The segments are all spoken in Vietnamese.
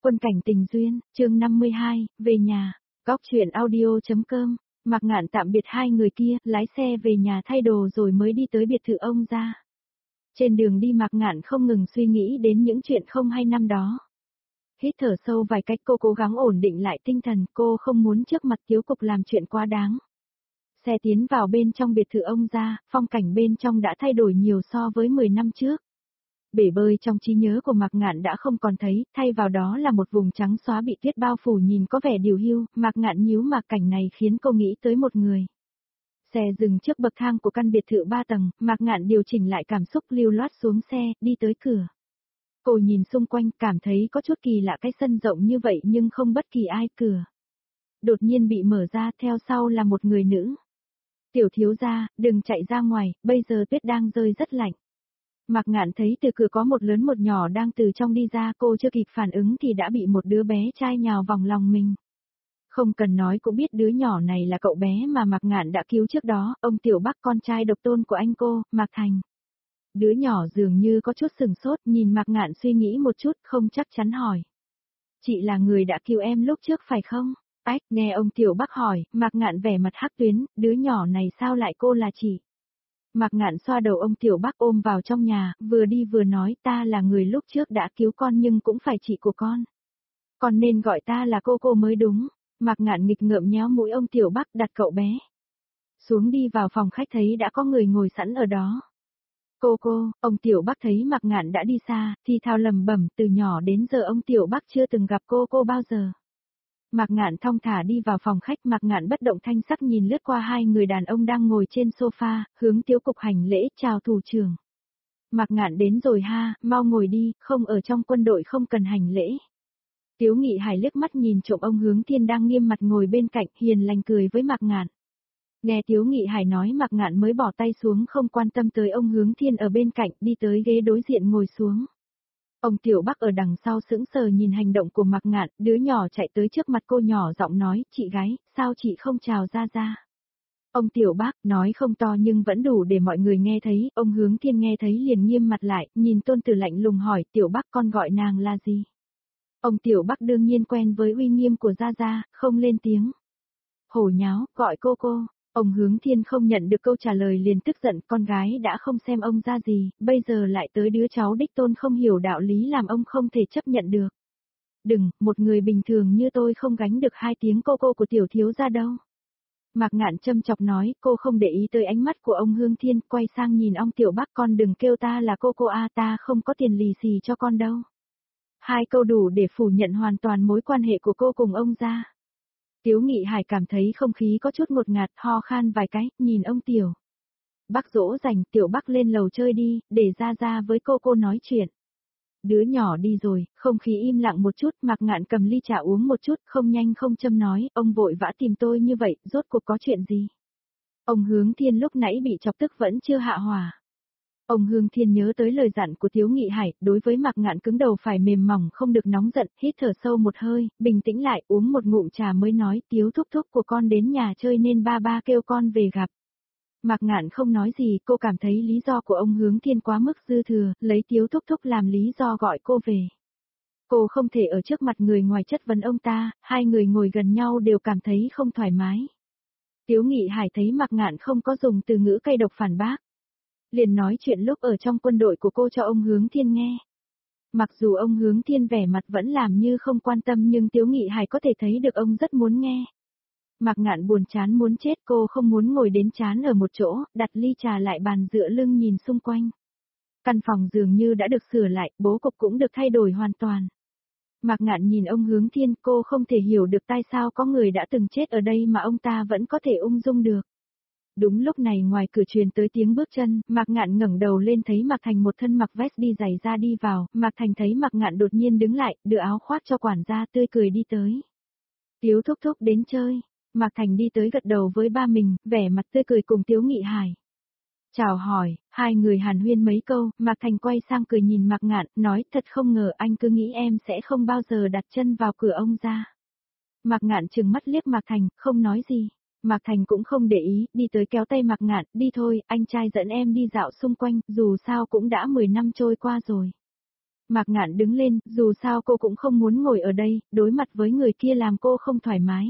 Quân cảnh tình duyên, chương 52, về nhà, góc truyện audio.com, Mạc Ngạn tạm biệt hai người kia, lái xe về nhà thay đồ rồi mới đi tới biệt thự ông ra. Trên đường đi Mạc Ngạn không ngừng suy nghĩ đến những chuyện không hay năm đó. Hít thở sâu vài cách cô cố gắng ổn định lại tinh thần, cô không muốn trước mặt Tiếu Cục làm chuyện quá đáng. Xe tiến vào bên trong biệt thự ông ra, phong cảnh bên trong đã thay đổi nhiều so với 10 năm trước. Bể bơi trong trí nhớ của Mạc Ngạn đã không còn thấy, thay vào đó là một vùng trắng xóa bị tuyết bao phủ nhìn có vẻ điều hưu, Mạc Ngạn nhíu mạc cảnh này khiến cô nghĩ tới một người. Xe dừng trước bậc thang của căn biệt thự 3 tầng, Mạc Ngạn điều chỉnh lại cảm xúc lưu loát xuống xe, đi tới cửa. Cô nhìn xung quanh, cảm thấy có chút kỳ lạ cái sân rộng như vậy nhưng không bất kỳ ai cửa. Đột nhiên bị mở ra, theo sau là một người nữ. Tiểu thiếu gia, đừng chạy ra ngoài, bây giờ tuyết đang rơi rất lạnh. Mạc Ngạn thấy từ cửa có một lớn một nhỏ đang từ trong đi ra, cô chưa kịp phản ứng thì đã bị một đứa bé trai nhào vòng lòng mình. Không cần nói cũng biết đứa nhỏ này là cậu bé mà Mạc Ngạn đã cứu trước đó, ông Tiểu Bắc con trai độc tôn của anh cô, Mạc Thành. Đứa nhỏ dường như có chút sừng sốt, nhìn Mạc Ngạn suy nghĩ một chút, không chắc chắn hỏi. Chị là người đã cứu em lúc trước phải không? Ách, nghe ông Tiểu Bắc hỏi, Mạc Ngạn vẻ mặt hắc tuyến, đứa nhỏ này sao lại cô là chị? Mạc Ngạn xoa đầu ông Tiểu Bắc ôm vào trong nhà, vừa đi vừa nói ta là người lúc trước đã cứu con nhưng cũng phải chị của con. Con nên gọi ta là cô mới đúng. Mạc Ngạn nghịch ngợm nhéo mũi ông Tiểu Bắc đặt cậu bé xuống, đi vào phòng khách thấy đã có người ngồi sẵn ở đó. Cô, ông Tiểu Bắc thấy Mạc Ngạn đã đi xa, thì thào lầm bẩm, từ nhỏ đến giờ ông Tiểu Bắc chưa từng gặp cô bao giờ. Mạc Ngạn thong thả đi vào phòng khách, Mạc Ngạn bất động thanh sắc nhìn lướt qua hai người đàn ông đang ngồi trên sofa, hướng Tiếu Cục hành lễ, chào thủ trưởng. Mạc Ngạn đến rồi ha, mau ngồi đi, không ở trong quân đội không cần hành lễ. Tiếu Nghị Hải liếc mắt nhìn trộm ông Hướng Thiên đang nghiêm mặt ngồi bên cạnh, hiền lành cười với Mạc Ngạn. Nghe Tiếu Nghị Hải nói Mạc Ngạn mới bỏ tay xuống không quan tâm tới ông Hướng Thiên ở bên cạnh, đi tới ghế đối diện ngồi xuống. Ông Tiểu Bắc ở đằng sau sững sờ nhìn hành động của Mạc Ngạn, đứa nhỏ chạy tới trước mặt cô nhỏ giọng nói, chị gái, sao chị không chào ra? Ông Tiểu Bắc nói không to nhưng vẫn đủ để mọi người nghe thấy, ông Hướng Thiên nghe thấy liền nghiêm mặt lại, nhìn tôn tử lạnh lùng hỏi, Tiểu Bắc con gọi nàng là gì? Ông Tiểu Bắc đương nhiên quen với uy nghiêm của Gia, không lên tiếng. Hổ nháo, gọi cô. Ông Hướng Thiên không nhận được câu trả lời liền tức giận, con gái đã không xem ông ra gì, bây giờ lại tới đứa cháu đích tôn không hiểu đạo lý làm ông không thể chấp nhận được. Đừng, một người bình thường như tôi không gánh được hai tiếng cô của tiểu thiếu gia đâu. Mạc Ngạn châm chọc nói, cô không để ý tới ánh mắt của ông Hướng Thiên, quay sang nhìn ông Tiểu Bắc, con đừng kêu ta là cô ta không có tiền lì xì cho con đâu. Hai câu đủ để phủ nhận hoàn toàn mối quan hệ của cô cùng ông ra. Tiếu Nghị Hải cảm thấy không khí có chút ngột ngạt, ho khan vài cái, nhìn ông Tiểu Bắc dỗ dành, Tiểu Bắc lên lầu chơi đi, để ra với cô nói chuyện. Đứa nhỏ đi rồi, không khí im lặng một chút, Mạc Ngạn cầm ly trà uống một chút, không nhanh không chậm nói, ông vội vã tìm tôi như vậy, rốt cuộc có chuyện gì? Ông Hướng Thiên lúc nãy bị chọc tức vẫn chưa hạ hỏa. Ông Hướng Thiên nhớ tới lời dặn của Tiếu Nghị Hải, đối với Mạc Ngạn cứng đầu phải mềm mỏng không được nóng giận, hít thở sâu một hơi, bình tĩnh lại, uống một ngụm trà mới nói, Tiếu thúc của con đến nhà chơi nên ba kêu con về gặp. Mạc Ngạn không nói gì, cô cảm thấy lý do của ông Hướng Thiên quá mức dư thừa, lấy Tiếu thúc làm lý do gọi cô về. Cô không thể ở trước mặt người ngoài chất vấn ông ta, hai người ngồi gần nhau đều cảm thấy không thoải mái. Tiếu Nghị Hải thấy Mạc Ngạn không có dùng từ ngữ cay độc phản bác, liền nói chuyện lúc ở trong quân đội của cô cho ông Hướng Thiên nghe. Mặc dù ông Hướng Thiên vẻ mặt vẫn làm như không quan tâm nhưng Tiếu Nghị Hải có thể thấy được ông rất muốn nghe. Mạc Ngạn buồn chán muốn chết, cô không muốn ngồi đến chán ở một chỗ, đặt ly trà lại bàn dựa lưng nhìn xung quanh. Căn phòng dường như đã được sửa lại, bố cục cũng được thay đổi hoàn toàn. Mạc Ngạn nhìn ông Hướng Thiên, cô không thể hiểu được tại sao có người đã từng chết ở đây mà ông ta vẫn có thể ung dung được. Đúng lúc này ngoài cửa truyền tới tiếng bước chân, Mạc Ngạn ngẩng đầu lên thấy Mạc Thành một thân mặc vest đi giày da đi vào, Mạc Thành thấy Mạc Ngạn đột nhiên đứng lại, đưa áo khoác cho quản gia tươi cười đi tới. Tiếu thúc đến chơi. Mạc Thành đi tới gật đầu với ba mình, vẻ mặt tươi cười cùng Tiếu Nghị Hải. Chào hỏi, hai người hàn huyên mấy câu, Mạc Thành quay sang cười nhìn Mạc Ngạn, nói thật không ngờ anh cứ nghĩ em sẽ không bao giờ đặt chân vào cửa ông ra. Mạc Ngạn trừng mắt liếc Mạc Thành, không nói gì. Mạc Thành cũng không để ý, đi tới kéo tay Mạc Ngạn, đi thôi, anh trai dẫn em đi dạo xung quanh, dù sao cũng đã 10 năm trôi qua rồi. Mạc Ngạn đứng lên, dù sao cô cũng không muốn ngồi ở đây, đối mặt với người kia làm cô không thoải mái.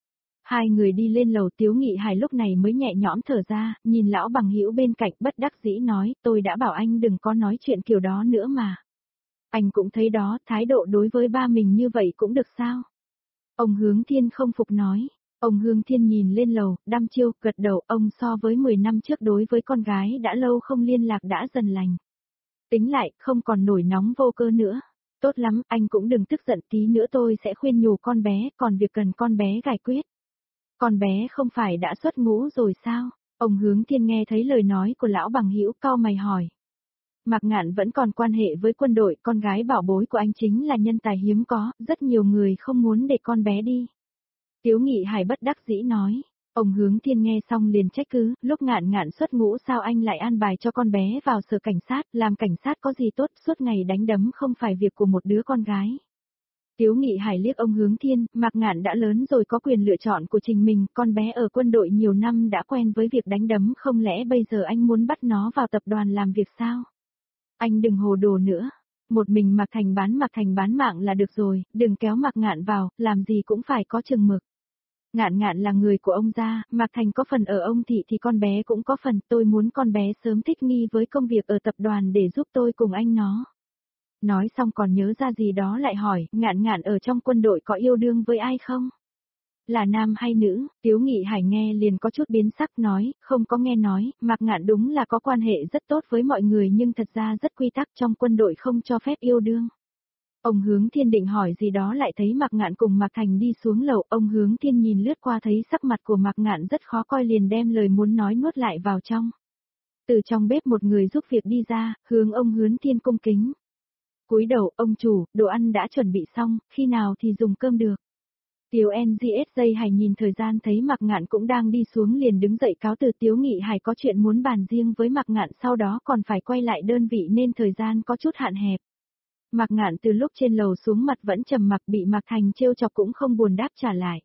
Hai người đi lên lầu, Tiếu Nghị Hải lúc này mới nhẹ nhõm thở ra, nhìn lão bằng hữu bên cạnh bất đắc dĩ nói, tôi đã bảo anh đừng có nói chuyện kiểu đó nữa mà. Anh cũng thấy đó, thái độ đối với ba mình như vậy cũng được sao? Ông Hướng Thiên không phục nói. Ông Hướng Thiên nhìn lên lầu, đăm chiêu, gật đầu, ông so với 10 năm trước đối với con gái đã lâu không liên lạc đã dần lành. Tính lại, không còn nổi nóng vô cơ nữa. Tốt lắm, anh cũng đừng tức giận, tí nữa tôi sẽ khuyên nhủ con bé, còn việc cần con bé giải quyết. Con bé không phải đã xuất ngũ rồi sao? Ông Hướng Thiên nghe thấy lời nói của lão bằng hữu cau mày hỏi. Mạc Ngạn vẫn còn quan hệ với quân đội, con gái bảo bối của anh chính là nhân tài hiếm có, rất nhiều người không muốn để con bé đi. Tiếu Nghị Hải bất đắc dĩ nói. Ông Hướng Thiên nghe xong liền trách cứ, lúc Ngạn Ngạn xuất ngũ sao anh lại an bài cho con bé vào sở cảnh sát, làm cảnh sát có gì tốt, suốt ngày đánh đấm không phải việc của một đứa con gái. Tiếu Nghị Hải liếc ông Hướng Thiên, Mạc Ngạn đã lớn rồi có quyền lựa chọn của chính mình, con bé ở quân đội nhiều năm đã quen với việc đánh đấm, không lẽ bây giờ anh muốn bắt nó vào tập đoàn làm việc sao? Anh đừng hồ đồ nữa. Một mình Mạc Thành bán mạng là được rồi, đừng kéo Mạc Ngạn vào, làm gì cũng phải có chừng mực. Ngạn Ngạn là người của ông gia, Mạc Thành có phần ở ông thị thì con bé cũng có phần, tôi muốn con bé sớm thích nghi với công việc ở tập đoàn để giúp tôi cùng anh nó. Nói xong còn nhớ ra gì đó lại hỏi, Ngạn Ngạn ở trong quân đội có yêu đương với ai không? Là nam hay nữ? Tiếu Nghị Hải nghe liền có chút biến sắc nói, không có nghe nói, Mạc Ngạn đúng là có quan hệ rất tốt với mọi người nhưng thật ra rất quy tắc trong quân đội không cho phép yêu đương. Ông Hướng Thiên định hỏi gì đó lại thấy Mạc Ngạn cùng Mạc Thành đi xuống lầu, ông Hướng Thiên nhìn lướt qua thấy sắc mặt của Mạc Ngạn rất khó coi liền đem lời muốn nói nuốt lại vào trong. Từ trong bếp một người giúp việc đi ra, hướng ông Hướng Thiên cung kính. Cúi đầu, ông chủ, đồ ăn đã chuẩn bị xong, khi nào thì dùng cơm được. Tiếu NGSJ Hải nhìn thời gian thấy Mạc Ngạn cũng đang đi xuống liền đứng dậy cáo từ. Tiếu Nghị Hải có chuyện muốn bàn riêng với Mạc Ngạn sau đó còn phải quay lại đơn vị nên thời gian có chút hạn hẹp. Mạc Ngạn từ lúc trên lầu xuống mặt vẫn trầm mặc, bị Mạc Thành trêu chọc cũng không buồn đáp trả lại.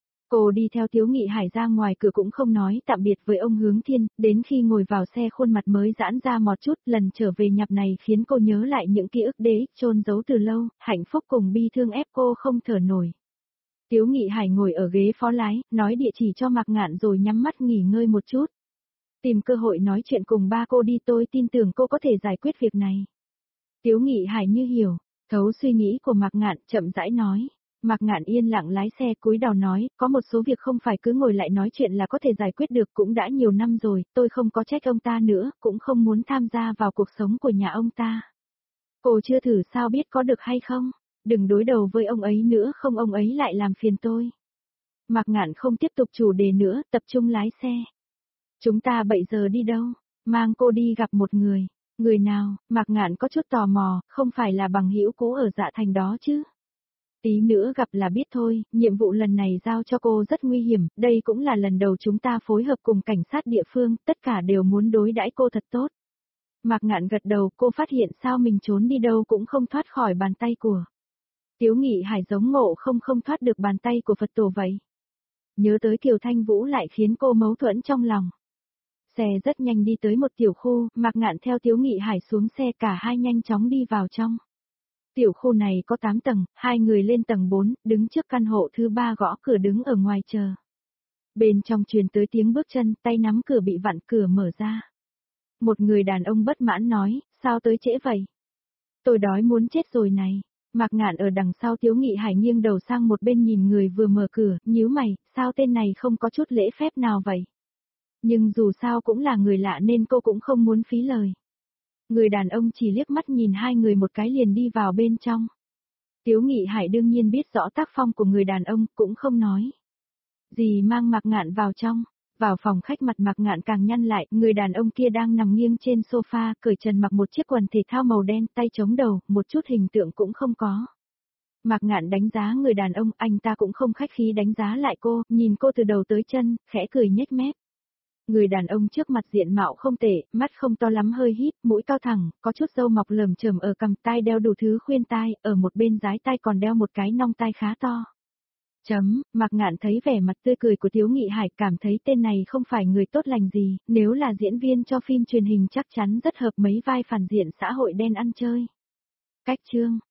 Cô đi theo Tiếu Nghị Hải ra ngoài cửa cũng không nói tạm biệt với ông Hướng Thiên, đến khi ngồi vào xe khuôn mặt mới giãn ra một chút, lần trở về nhập này khiến cô nhớ lại những ký ức đế chôn giấu từ lâu, hạnh phúc cùng bi thương ép cô không thở nổi. Tiếu Nghị Hải ngồi ở ghế phó lái, nói địa chỉ cho Mạc Ngạn rồi nhắm mắt nghỉ ngơi một chút. Tìm cơ hội nói chuyện cùng ba cô đi, tôi tin tưởng cô có thể giải quyết việc này. Tiếu Nghị Hải như hiểu, thấu suy nghĩ của Mạc Ngạn, chậm rãi nói. Mạc Ngạn yên lặng lái xe cúi đầu nói, có một số việc không phải cứ ngồi lại nói chuyện là có thể giải quyết được, cũng đã nhiều năm rồi, tôi không có trách ông ta nữa, cũng không muốn tham gia vào cuộc sống của nhà ông ta. Cô chưa thử sao biết có được hay không? Đừng đối đầu với ông ấy nữa, không ông ấy lại làm phiền tôi. Mạc Ngạn không tiếp tục chủ đề nữa, tập trung lái xe. Chúng ta 7 giờ đi đâu? Mang cô đi gặp một người. Người nào? Mạc Ngạn có chút tò mò, không phải là bằng hữu cũ ở Dạ Thành đó chứ? Tí nữa gặp là biết thôi, nhiệm vụ lần này giao cho cô rất nguy hiểm, đây cũng là lần đầu chúng ta phối hợp cùng cảnh sát địa phương, tất cả đều muốn đối đãi cô thật tốt. Mạc Ngạn gật đầu, cô phát hiện sao mình trốn đi đâu cũng không thoát khỏi bàn tay của. Tiếu Nghị Hải giống ngộ không thoát được bàn tay của Phật tổ vậy. Nhớ tới Kiều Thanh Vũ lại khiến cô mâu thuẫn trong lòng. Xe rất nhanh đi tới một tiểu khu, Mạc Ngạn theo Tiếu Nghị Hải xuống xe, cả hai nhanh chóng đi vào trong. Tiểu khu này có 8 tầng, hai người lên tầng 4, đứng trước căn hộ thứ 3 gõ cửa đứng ở ngoài chờ. Bên trong truyền tới tiếng bước chân, tay nắm cửa bị vặn, cửa mở ra. Một người đàn ông bất mãn nói, sao tới trễ vậy? Tôi đói muốn chết rồi này. Mạc Ngạn ở đằng sau Tiếu Nghị Hải nghiêng đầu sang một bên nhìn người vừa mở cửa, nhíu mày, sao tên này không có chút lễ phép nào vậy? Nhưng dù sao cũng là người lạ nên cô cũng không muốn phí lời. Người đàn ông chỉ liếc mắt nhìn hai người một cái liền đi vào bên trong. Tiếu Nghị Hải đương nhiên biết rõ tác phong của người đàn ông, cũng không nói gì mang Mạc Ngạn vào trong. Vào phòng khách mặt Mạc Ngạn càng nhăn lại, người đàn ông kia đang nằm nghiêng trên sofa, cởi trần mặc một chiếc quần thể thao màu đen, tay chống đầu, một chút hình tượng cũng không có. Mạc Ngạn đánh giá người đàn ông, anh ta cũng không khách khí đánh giá lại cô, nhìn cô từ đầu tới chân, khẽ cười nhếch mép. Người đàn ông trước mặt diện mạo không tệ, mắt không to lắm hơi híp, mũi cao thẳng, có chút râu mọc lởm chởm ở cằm, tai đeo đủ thứ khuyên tai, ở một bên dái tai còn đeo một cái nong tai khá to. Mạc Ngạn thấy vẻ mặt tươi cười của Tiếu Nghị Hải, cảm thấy tên này không phải người tốt lành gì, nếu là diễn viên cho phim truyền hình chắc chắn rất hợp mấy vai phản diện xã hội đen ăn chơi. Cách chương